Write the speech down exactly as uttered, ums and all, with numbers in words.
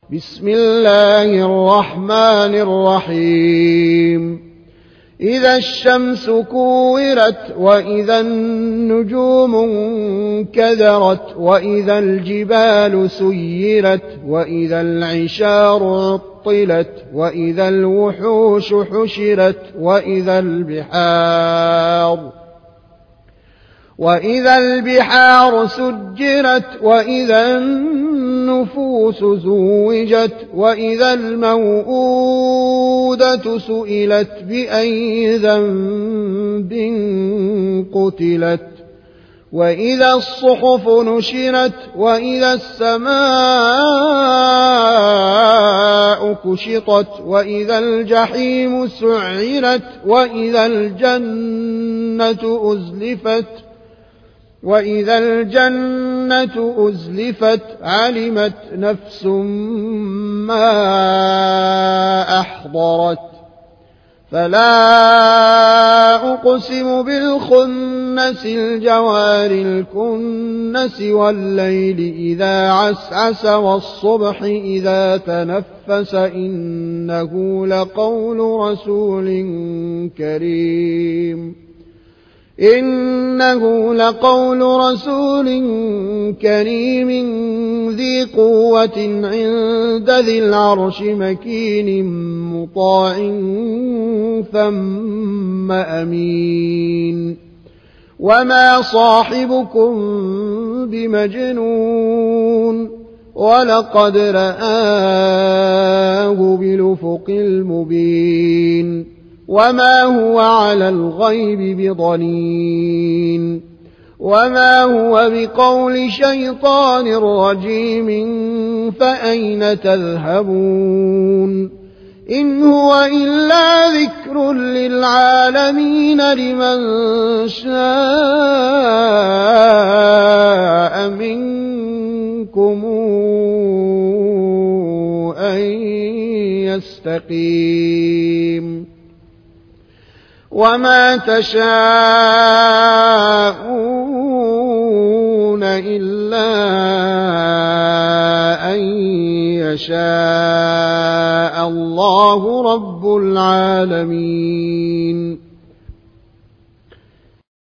بسم الله الرحمن الرحيم إذا الشمس كورت وإذا النجوم انكدرت وإذا الجبال سيرت وإذا العشار عطلت وإذا الوحوش حشرت وإذا البحار وإذا البحار سجرت وإذا النفوس زوجت وإذا الموءودة سئلت بأي ذنب قتلت وإذا الصحف نشرت وإذا السماء كشطت وإذا الجحيم سعرت وإذا الجنة أزلفت وإذا الجنة أزلفت علمت نفس ما أحضرت فلا أقسم بالخنس الجوار الكنس والليل إذا عسعس والصبح إذا تنفس إنه لقول رسول كريم إنه لقول رسول كريم ذي قوة عند ذي العرش مكين مطاع ثم أمين وما صاحبكم بمجنون ولقد رآه بالأفق المبين وما هو على الغيب بضنين وما هو بقول شيطان رجيم فأين تذهبون إن هو إلا ذكر للعالمين لمن شاء منكم أن يستقيم وما تشاءون إلا أن يشاء الله رب العالمين.